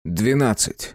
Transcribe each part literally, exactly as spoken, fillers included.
Двенадцать.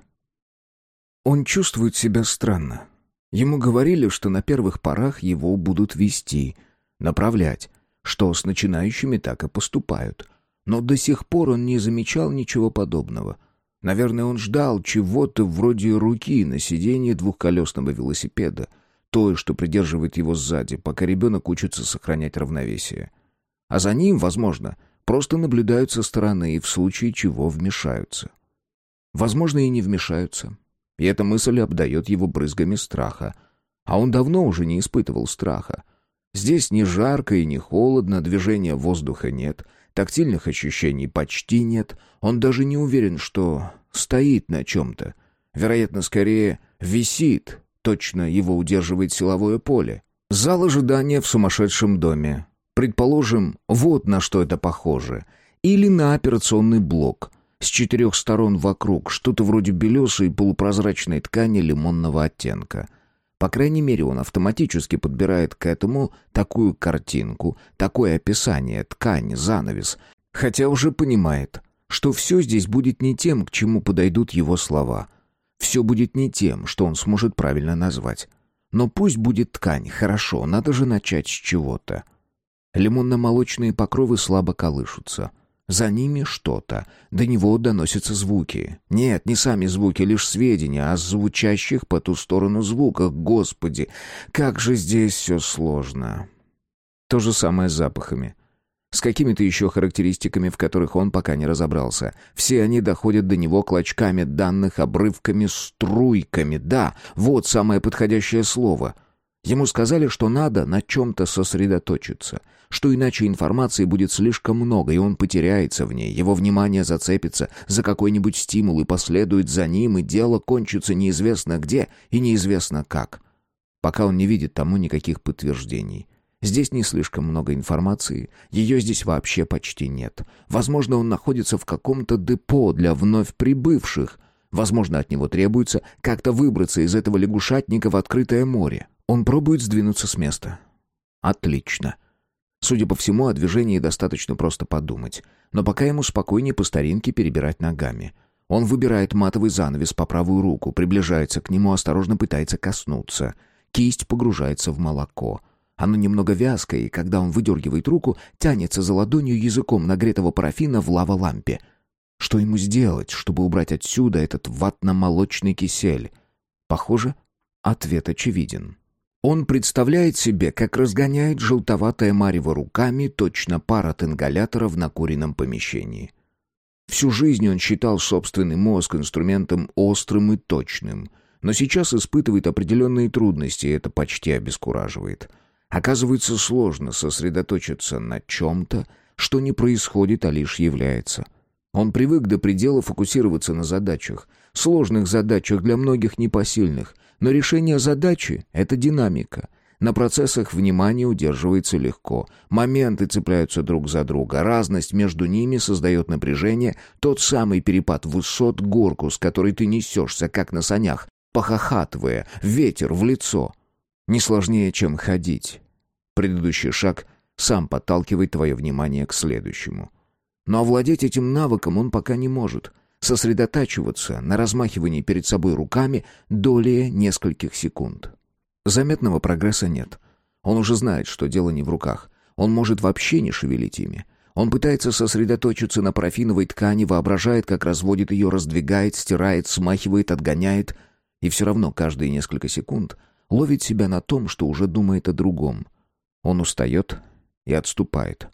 Он чувствует себя странно. Ему говорили, что на первых порах его будут вести, направлять, что с начинающими так и поступают. Но до сих пор он не замечал ничего подобного. Наверное, он ждал чего-то вроде руки на сиденье двухколесного велосипеда, той, что придерживает его сзади, пока ребенок учится сохранять равновесие. А за ним, возможно, просто наблюдают со стороны и в случае чего вмешаются. Возможно, и не вмешаются. И эта мысль обдает его брызгами страха. А он давно уже не испытывал страха. Здесь не жарко и не холодно, движения воздуха нет, тактильных ощущений почти нет. Он даже не уверен, что стоит на чем-то. Вероятно, скорее висит. Точно его удерживает силовое поле. Зал ожидания в сумасшедшем доме. Предположим, вот на что это похоже. Или на операционный блок. С четырех сторон вокруг что-то вроде белесой полупрозрачной ткани лимонного оттенка. По крайней мере, он автоматически подбирает к этому такую картинку, такое описание, ткань, занавес, хотя уже понимает, что все здесь будет не тем, к чему подойдут его слова. Все будет не тем, что он сможет правильно назвать. Но пусть будет ткань, хорошо, надо же начать с чего-то. Лимонно-молочные покровы слабо колышутся. За ними что-то. До него доносятся звуки. Нет, не сами звуки, лишь сведения о звучащих по ту сторону звуках. Господи, как же здесь все сложно. То же самое с запахами. С какими-то еще характеристиками, в которых он пока не разобрался. Все они доходят до него клочками данных, обрывками, струйками. Да, вот самое подходящее слово. Ему сказали, что надо на чем-то сосредоточиться, что иначе информации будет слишком много, и он потеряется в ней, его внимание зацепится за какой-нибудь стимул и последует за ним, и дело кончится неизвестно где и неизвестно как. Пока он не видит тому никаких подтверждений. Здесь не слишком много информации, ее здесь вообще почти нет. Возможно, он находится в каком-то депо для вновь прибывших. Возможно, от него требуется как-то выбраться из этого лягушатника в открытое море. Он пробует сдвинуться с места. Отлично. Судя по всему, о движении достаточно просто подумать. Но пока ему спокойнее по старинке перебирать ногами. Он выбирает матовый занавес по правую руку, приближается к нему, осторожно пытается коснуться. Кисть погружается в молоко. Оно немного вязкое, и когда он выдергивает руку, тянется за ладонью языком нагретого парафина в лава-лампе. Что ему сделать, чтобы убрать отсюда этот ватно-молочный кисель? Похоже, ответ очевиден. Он представляет себе, как разгоняет желтоватое марево руками точно пар от ингалятора в накуренном помещении. Всю жизнь он считал собственный мозг инструментом острым и точным, но сейчас испытывает определенные трудности, и это почти обескураживает. Оказывается, сложно сосредоточиться на чем-то, что не происходит, а лишь является. Он привык до предела фокусироваться на задачах, сложных задачах, для многих непосильных, но решение задачи — это динамика. На процессах внимание удерживается легко, моменты цепляются друг за друга, разность между ними создает напряжение, тот самый перепад высот, горку, с которой ты несешься, как на санях, похохатывая, ветер в лицо. Не сложнее, чем ходить. Предыдущий шаг сам подталкивает твое внимание к следующему. Но овладеть этим навыком он пока не может. Сосредотачиваться на размахивании перед собой руками долей нескольких секунд. Заметного прогресса нет. Он уже знает, что дело не в руках. Он может вообще не шевелить ими. Он пытается сосредоточиться на парафиновой ткани, воображает, как разводит ее, раздвигает, стирает, смахивает, отгоняет. И все равно каждые несколько секунд ловит себя на том, что уже думает о другом. Он устает и отступает.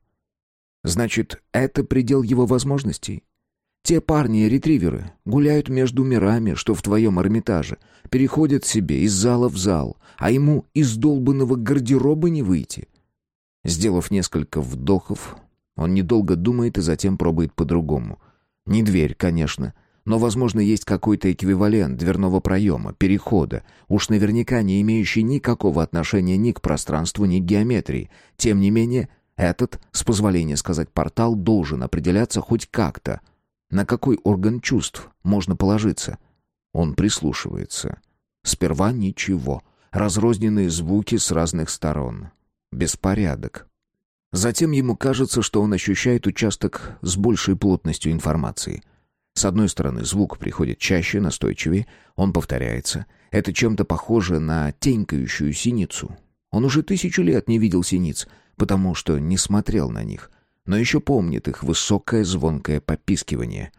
Значит, это предел его возможностей? Те парни-ретриверы гуляют между мирами, что в твоем Эрмитаже, переходят себе из зала в зал, а ему из долбанного гардероба не выйти. Сделав несколько вдохов, он недолго думает и затем пробует по-другому. Не дверь, конечно, но, возможно, есть какой-то эквивалент дверного проема, перехода, уж наверняка не имеющий никакого отношения ни к пространству, ни к геометрии. Тем не менее, этот, с позволения сказать, портал должен определяться хоть как-то. На какой орган чувств можно положиться? Он прислушивается. Сперва ничего. Разрозненные звуки с разных сторон. Беспорядок. Затем ему кажется, что он ощущает участок с большей плотностью информации. С одной стороны, звук приходит чаще, настойчивее, он повторяется. Это чем-то похоже на тенькающую синицу. Он уже тысячу лет не видел синиц, потому что не смотрел на них, но еще помнит их высокое звонкое попискивание.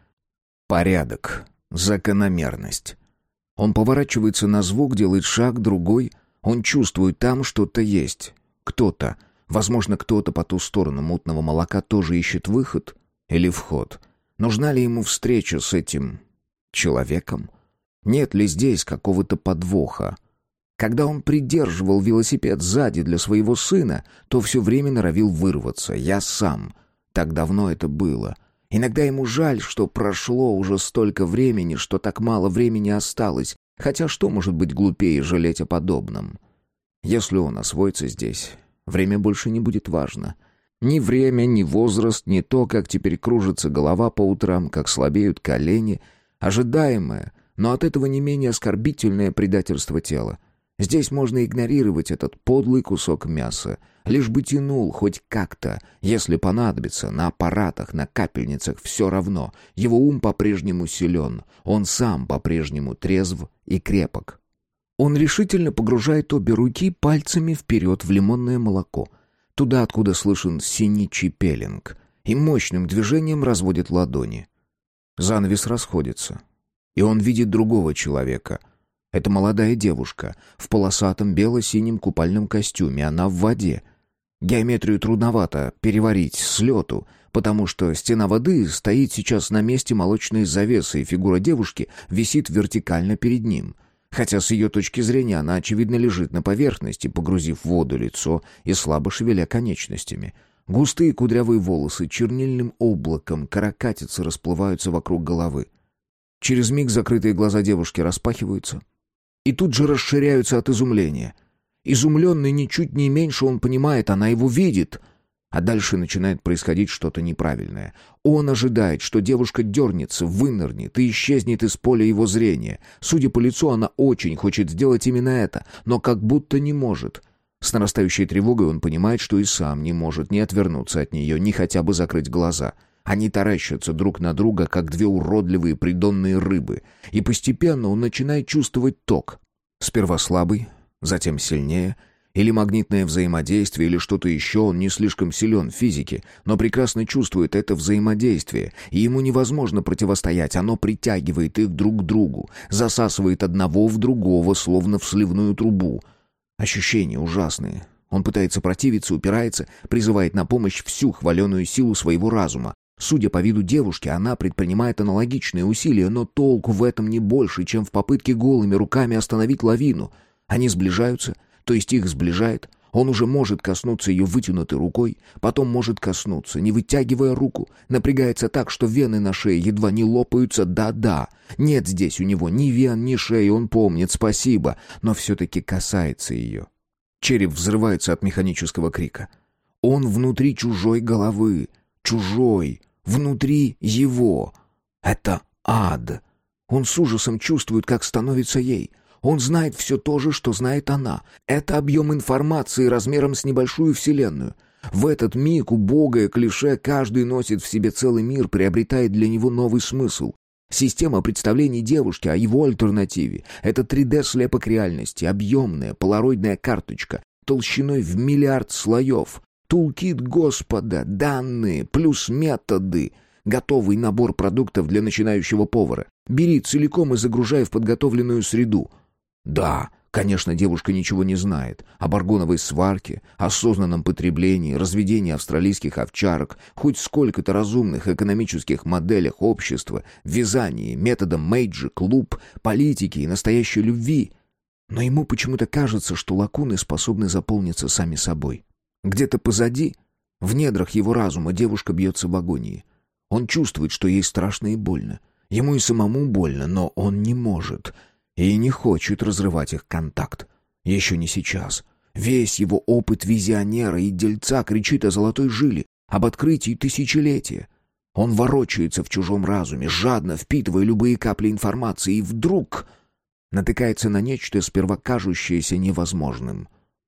Порядок, закономерность. Он поворачивается на звук, делает шаг, другой. Он чувствует, там что-то есть. Кто-то, возможно, кто-то по ту сторону мутного молока тоже ищет выход или вход. Нужна ли ему встреча с этим человеком? Нет ли здесь какого-то подвоха? Когда он придерживал велосипед сзади для своего сына, то все время норовил вырваться. Я сам. Так давно это было. Иногда ему жаль, что прошло уже столько времени, что так мало времени осталось. Хотя что может быть глупее жалеть о подобном? Если он освоится здесь, время больше не будет важно. Ни время, ни возраст, ни то, как теперь кружится голова по утрам, как слабеют колени. Ожидаемое, но от этого не менее оскорбительное предательство тела. Здесь можно игнорировать этот подлый кусок мяса, лишь бы тянул хоть как-то, если понадобится, на аппаратах, на капельницах, все равно. Его ум по-прежнему силен, он сам по-прежнему трезв и крепок. Он решительно погружает обе руки пальцами вперед в лимонное молоко, туда, откуда слышен синичий пелинг, и мощным движением разводит ладони. Занавес расходится, и он видит другого человека. Это молодая девушка в полосатом бело-синем купальном костюме, она в воде. Геометрию трудновато переварить с лету, потому что стена воды стоит сейчас на месте молочной завесы, и фигура девушки висит вертикально перед ним. Хотя с ее точки зрения она, очевидно, лежит на поверхности, погрузив в воду лицо и слабо шевеля конечностями. Густые кудрявые волосы чернильным облаком каракатицы расплываются вокруг головы. Через миг закрытые глаза девушки распахиваются и тут же расширяются от изумления. Изумленный ничуть не меньше, он понимает, она его видит. А дальше начинает происходить что-то неправильное. Он ожидает, что девушка дернется, вынырнет и исчезнет из поля его зрения. Судя по лицу, она очень хочет сделать именно это, но как будто не может. С нарастающей тревогой он понимает, что и сам не может ни отвернуться от нее, ни хотя бы закрыть глаза. Они таращатся друг на друга, как две уродливые придонные рыбы. И постепенно он начинает чувствовать ток. Сперва слабый, затем сильнее. Или магнитное взаимодействие, или что-то еще. Он не слишком силен в физике, но прекрасно чувствует это взаимодействие. И ему невозможно противостоять. Оно притягивает их друг к другу. Засасывает одного в другого, словно в сливную трубу. Ощущения ужасные. Он пытается противиться, упирается, призывает на помощь всю хваленую силу своего разума. Судя по виду девушки, она предпринимает аналогичные усилия, но толку в этом не больше, чем в попытке голыми руками остановить лавину. Они сближаются, то есть их сближает. Он уже может коснуться ее вытянутой рукой, потом может коснуться, не вытягивая руку. Напрягается так, что вены на шее едва не лопаются. Да-да, нет здесь у него ни вен, ни шеи, он помнит, спасибо, но все-таки касается ее. Череп взрывается от механического крика. Он внутри чужой головы. Чужой, внутри его. Это ад. Он с ужасом чувствует, как становится ей. Он знает все то же, что знает она. Это объем информации размером с небольшую вселенную. В этот миг убогое клише «каждый носит в себе целый мир» приобретает для него новый смысл. Система представлений девушки о его альтернативе — это три дэ-слепок реальности, объемная полароидная карточка, толщиной в миллиард слоев. Тулкит Господа, данные плюс методы. Готовый набор продуктов для начинающего повара. Бери целиком и загружай в подготовленную среду. Да, конечно, девушка ничего не знает об аргоновой сварке, осознанном потреблении, разведении австралийских овчарок, хоть сколько-то разумных экономических моделях общества, вязании, методом Мейджи, клуб, политики и настоящей любви. Но ему почему-то кажется, что лакуны способны заполниться сами собой. Где-то позади, в недрах его разума, девушка бьется в агонии. Он чувствует, что ей страшно и больно. Ему и самому больно, но он не может и не хочет разрывать их контакт. Еще не сейчас. Весь его опыт визионера и дельца кричит о золотой жиле, об открытии тысячелетия. Он ворочается в чужом разуме, жадно впитывая любые капли информации, и вдруг натыкается на нечто, сперва кажущееся невозможным.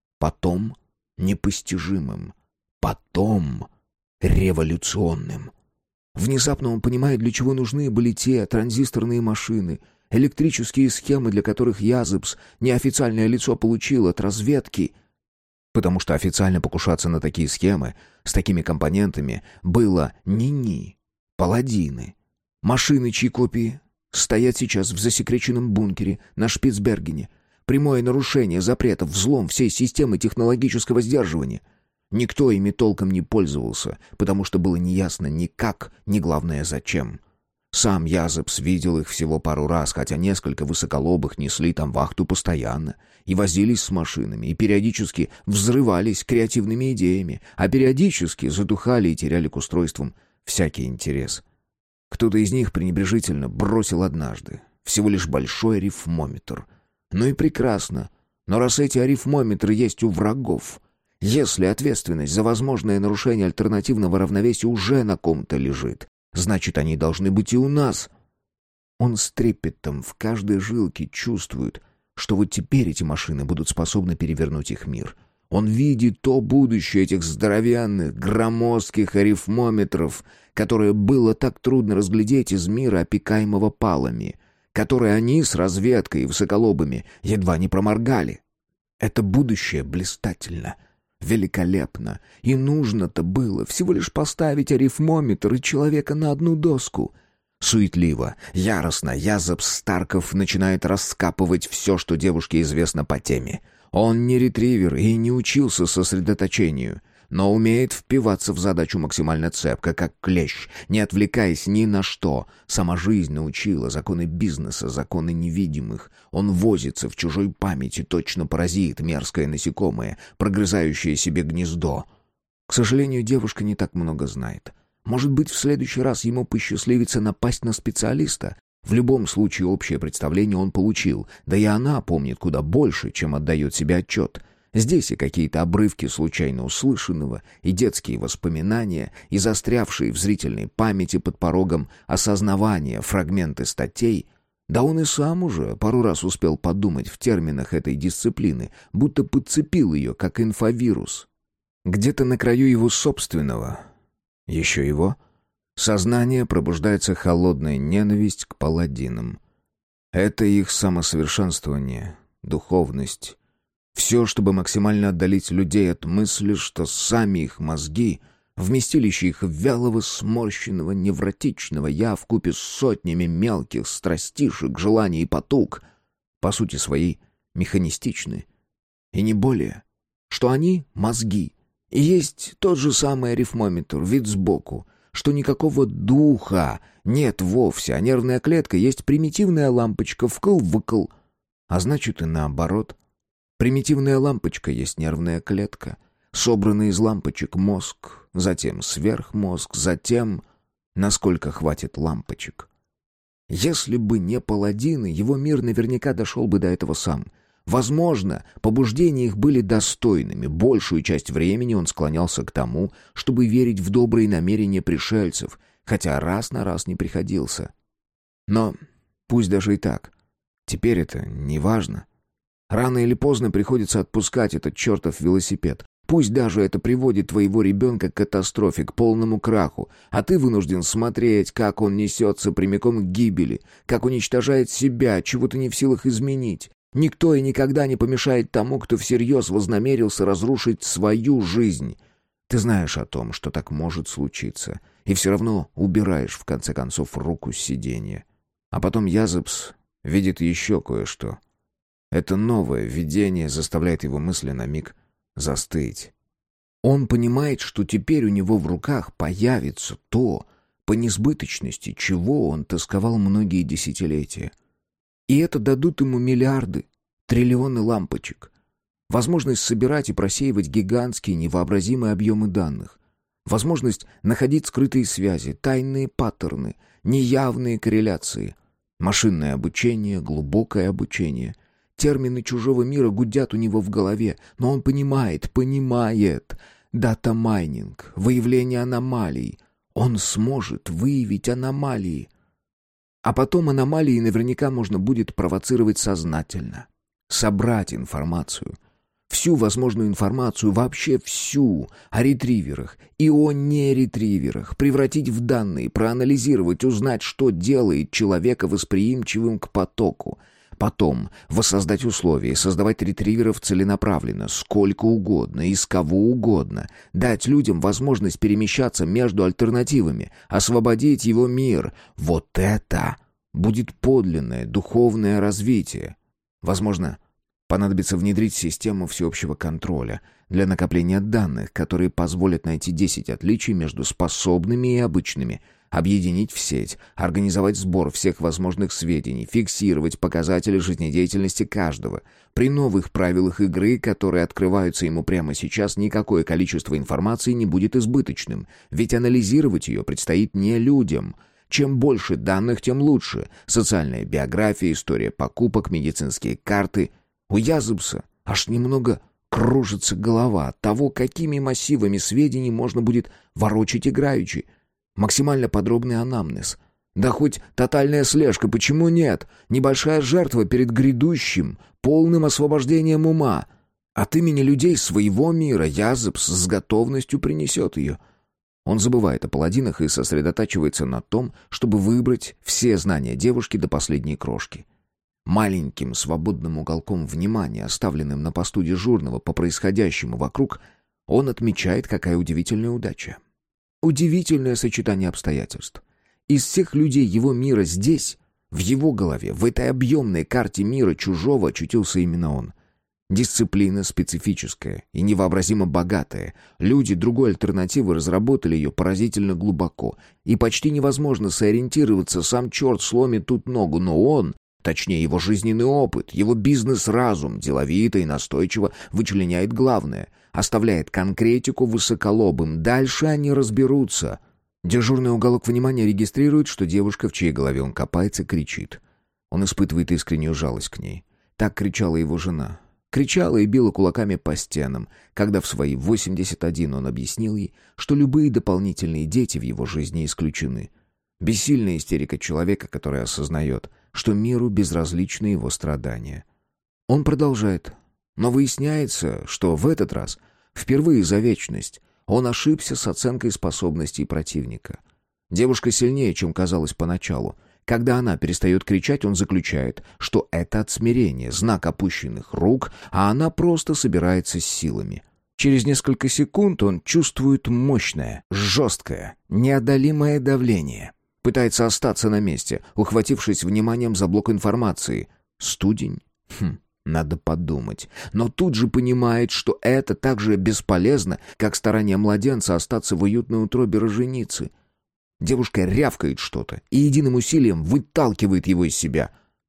Потом непостижимым, потом революционным. Внезапно он понимает, для чего нужны были те транзисторные машины, электрические схемы, для которых Язепс, неофициальное лицо, получил от разведки. Потому что официально покушаться на такие схемы с такими компонентами было ни-ни, паладины. Машины, чьи копии стоят сейчас в засекреченном бункере на Шпицбергене. Прямое нарушение запретов, взлом всей системы технологического сдерживания. Никто ими толком не пользовался, потому что было неясно ни как, ни главное зачем. Сам Язепс видел их всего пару раз, хотя несколько высоколобых несли там вахту постоянно и возились с машинами, и периодически взрывались креативными идеями, а периодически затухали и теряли к устройствам всякий интерес. Кто-то из них пренебрежительно бросил однажды всего лишь большой арифмометр. Ну и прекрасно, но раз эти арифмометры есть у врагов, если ответственность за возможное нарушение альтернативного равновесия уже на ком-то лежит, значит, они должны быть и у нас. Он с трепетом в каждой жилке чувствует, что вот теперь эти машины будут способны перевернуть их мир. Он видит то будущее этих здоровенных, громоздких арифмометров, которое было так трудно разглядеть из мира, опекаемого палами, которые они с разведкой и высоколобыми едва не проморгали. Это будущее блистательно, великолепно, и нужно-то было всего лишь поставить арифмометр и человека на одну доску. Суетливо, яростно Язепс Старков начинает раскапывать все, что девушке известно по теме. Он не ретривер и не учился сосредоточению, но умеет впиваться в задачу максимально цепко, как клещ, не отвлекаясь ни на что. Сама жизнь научила законы бизнеса, законы невидимых. Он возится в чужой памяти, точно паразит, мерзкое насекомое, прогрызающее себе гнездо. К сожалению, девушка не так много знает. Может быть, в следующий раз ему посчастливится напасть на специалиста. В любом случае, общее представление он получил, да и она помнит куда больше, чем отдает себе отчет. Здесь и какие-то обрывки случайно услышанного, и детские воспоминания, и застрявшие в зрительной памяти под порогом осознавания фрагменты статей. Да он и сам уже пару раз успел подумать в терминах этой дисциплины, будто подцепил ее, как инфовирус. Где-то на краю его собственного, еще его, сознания пробуждается холодная ненависть к паладинам. Это их самосовершенствование, духовность. Все, чтобы максимально отдалить людей от мысли, что сами их мозги, вместилище их вялого, сморщенного, невротичного «я» вкупе с сотнями мелких страстишек, желаний и потуг, по сути своей механистичны. И не более, что они — мозги, и есть тот же самый арифмометр, вид сбоку, что никакого духа нет вовсе, а нервная клетка есть примитивная лампочка вкл-выкл, а значит и наоборот. Примитивная лампочка есть нервная клетка, собранный из лампочек мозг, затем сверхмозг, затем, насколько хватит лампочек. Если бы не паладины, его мир наверняка дошел бы до этого сам. Возможно, побуждения их были достойными. Большую часть времени он склонялся к тому, чтобы верить в добрые намерения пришельцев, хотя раз на раз не приходился. Но пусть даже и так. Теперь это не важно. Рано или поздно приходится отпускать этот чертов велосипед. Пусть даже это приводит твоего ребенка к катастрофе, к полному краху, а ты вынужден смотреть, как он несется прямиком к гибели, как уничтожает себя, чего ты не в силах изменить. Никто и никогда не помешает тому, кто всерьез вознамерился разрушить свою жизнь. Ты знаешь о том, что так может случиться, и все равно убираешь, в конце концов, руку с сиденья. А потом Язепс видит еще кое-что. Это новое видение заставляет его мысли на миг застыть. Он понимает, что теперь у него в руках появится то, по несбыточности, чего он тосковал многие десятилетия. И это дадут ему миллиарды, триллионы лампочек. Возможность собирать и просеивать гигантские невообразимые объемы данных. Возможность находить скрытые связи, тайные паттерны, неявные корреляции. Машинное обучение, глубокое обучение. Термины чужого мира гудят у него в голове, но он понимает, понимает. Дата-майнинг, выявление аномалий. Он сможет выявить аномалии. А потом аномалии наверняка можно будет провоцировать сознательно. Собрать информацию. Всю возможную информацию, вообще всю, о ретриверах и о неретриверах, превратить в данные, проанализировать, узнать, что делает человека восприимчивым к потоку. Потом воссоздать условия, создавать ретриверов целенаправленно, сколько угодно, из кого угодно, дать людям возможность перемещаться между альтернативами, освободить его мир. Вот это будет подлинное духовное развитие. Возможно, понадобится внедрить систему всеобщего контроля для накопления данных, которые позволят найти десять отличий между способными и обычными, объединить в сеть, организовать сбор всех возможных сведений, фиксировать показатели жизнедеятельности каждого. При новых правилах игры, которые открываются ему прямо сейчас, никакое количество информации не будет избыточным, ведь анализировать ее предстоит не людям. Чем больше данных, тем лучше. Социальная биография, история покупок, медицинские карты. У Языпса аж немного кружится голова от того, какими массивами сведений можно будет ворочать играючи. Максимально подробный анамнез. Да хоть тотальная слежка, почему нет? Небольшая жертва перед грядущим, полным освобождением ума. От имени людей своего мира Языпс с готовностью принесет ее. Он забывает о паладинах и сосредотачивается на том, чтобы выбрать все знания девушки до последней крошки. Маленьким свободным уголком внимания, оставленным на посту дежурного по происходящему вокруг, он отмечает, какая удивительная удача. Удивительное сочетание обстоятельств. Из всех людей его мира здесь, в его голове, в этой объемной карте мира чужого очутился именно он. Дисциплина специфическая и невообразимо богатая. Люди другой альтернативы разработали ее поразительно глубоко. И почти невозможно сориентироваться, сам черт сломит тут ногу, но он, точнее его жизненный опыт, его бизнес-разум, деловито и настойчиво вычленяет главное, оставляет конкретику высоколобым. Дальше они разберутся. Дежурный уголок внимания регистрирует, что девушка, в чьей голове он копается, кричит. Он испытывает искреннюю жалость к ней. Так кричала его жена. Кричала и била кулаками по стенам, когда в свои восемьдесят один он объяснил ей, что любые дополнительные дети в его жизни исключены. Бессильная истерика человека, который осознает, что миру безразличны его страдания. Он продолжает. Но выясняется, что в этот раз, впервые за вечность, он ошибся с оценкой способностей противника. Девушка сильнее, чем казалось поначалу. Когда она перестает кричать, он заключает, что это от смирения, знак опущенных рук, а она просто собирается с силами. Через несколько секунд он чувствует мощное, жесткое, неодолимое давление. Пытается остаться на месте, ухватившись вниманием за блок информации. Студень? Хм, надо подумать. Но тут же понимает, что это так же бесполезно, как старание младенца остаться в уютной утробе роженицы. Девушка рявкает что-то и единым усилием выталкивает его из себя.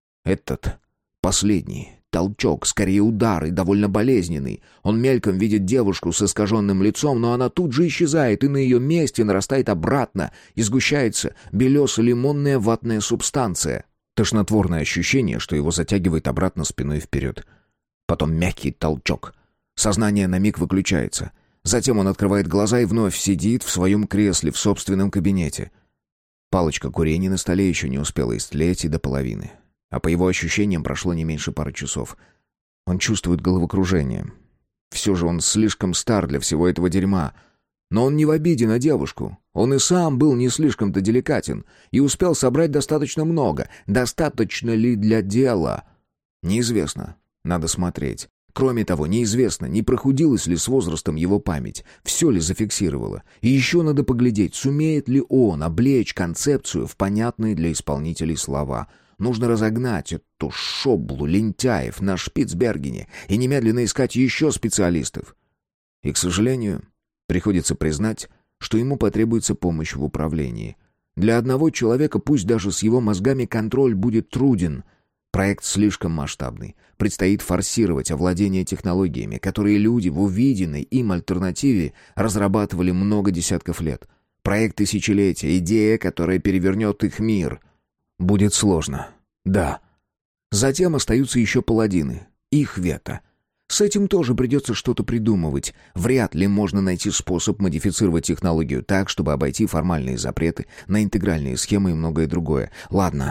Этот последний толчок, скорее удар и довольно болезненный. Он мельком видит девушку с искаженным лицом, но она тут же исчезает, и на ее месте нарастает обратно, и сгущается белесо-лимонная ватная субстанция. Тошнотворное ощущение, что его затягивает обратно спиной вперед. Потом мягкий толчок. Сознание на миг выключается. Затем он открывает глаза и вновь сидит в своем кресле в собственном кабинете. Палочка курения на столе еще не успела истлеть и до половины. А по его ощущениям прошло не меньше пары часов. Он чувствует головокружение. Все же он слишком стар для всего этого дерьма. Но он не в обиде на девушку. Он и сам был не слишком-то деликатен и успел собрать достаточно много. Достаточно ли для дела? Неизвестно. Надо смотреть. Кроме того, неизвестно, не прохудилась ли с возрастом его память, все ли зафиксировало. И еще надо поглядеть, сумеет ли он облечь концепцию в понятные для исполнителей слова. Нужно разогнать эту шоблу лентяев на Шпицбергене и немедленно искать еще специалистов. И, к сожалению, приходится признать, что ему потребуется помощь в управлении. Для одного человека, пусть даже с его мозгами, контроль будет труден. Проект слишком масштабный. Предстоит форсировать овладение технологиями, которые люди в увиденной им альтернативе разрабатывали много десятков лет. Проект тысячелетия, идея, которая перевернет их мир. Будет сложно. Да. Затем остаются еще паладины. Их вето. С этим тоже придется что-то придумывать. Вряд ли можно найти способ модифицировать технологию так, чтобы обойти формальные запреты на интегральные схемы и многое другое. Ладно,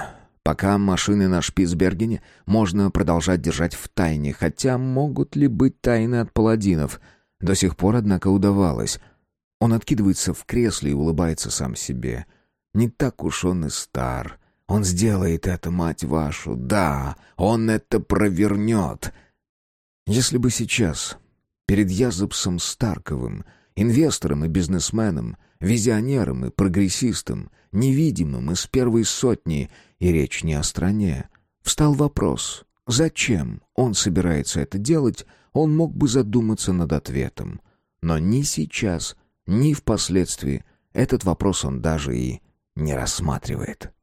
Пока машины на Шпицбергене можно продолжать держать в тайне, хотя могут ли быть тайны от паладинов? До сих пор, однако, удавалось. Он откидывается в кресле и улыбается сам себе. Не так уж он и стар. Он сделает это, мать вашу. Да, он это провернет. Если бы сейчас перед Язепсом Старковым, инвестором и бизнесменом, визионером и прогрессистом, невидимым из первой сотни, и речь не о стране, встал вопрос, зачем он собирается это делать, он мог бы задуматься над ответом. Но ни сейчас, ни впоследствии этот вопрос он даже и не рассматривает.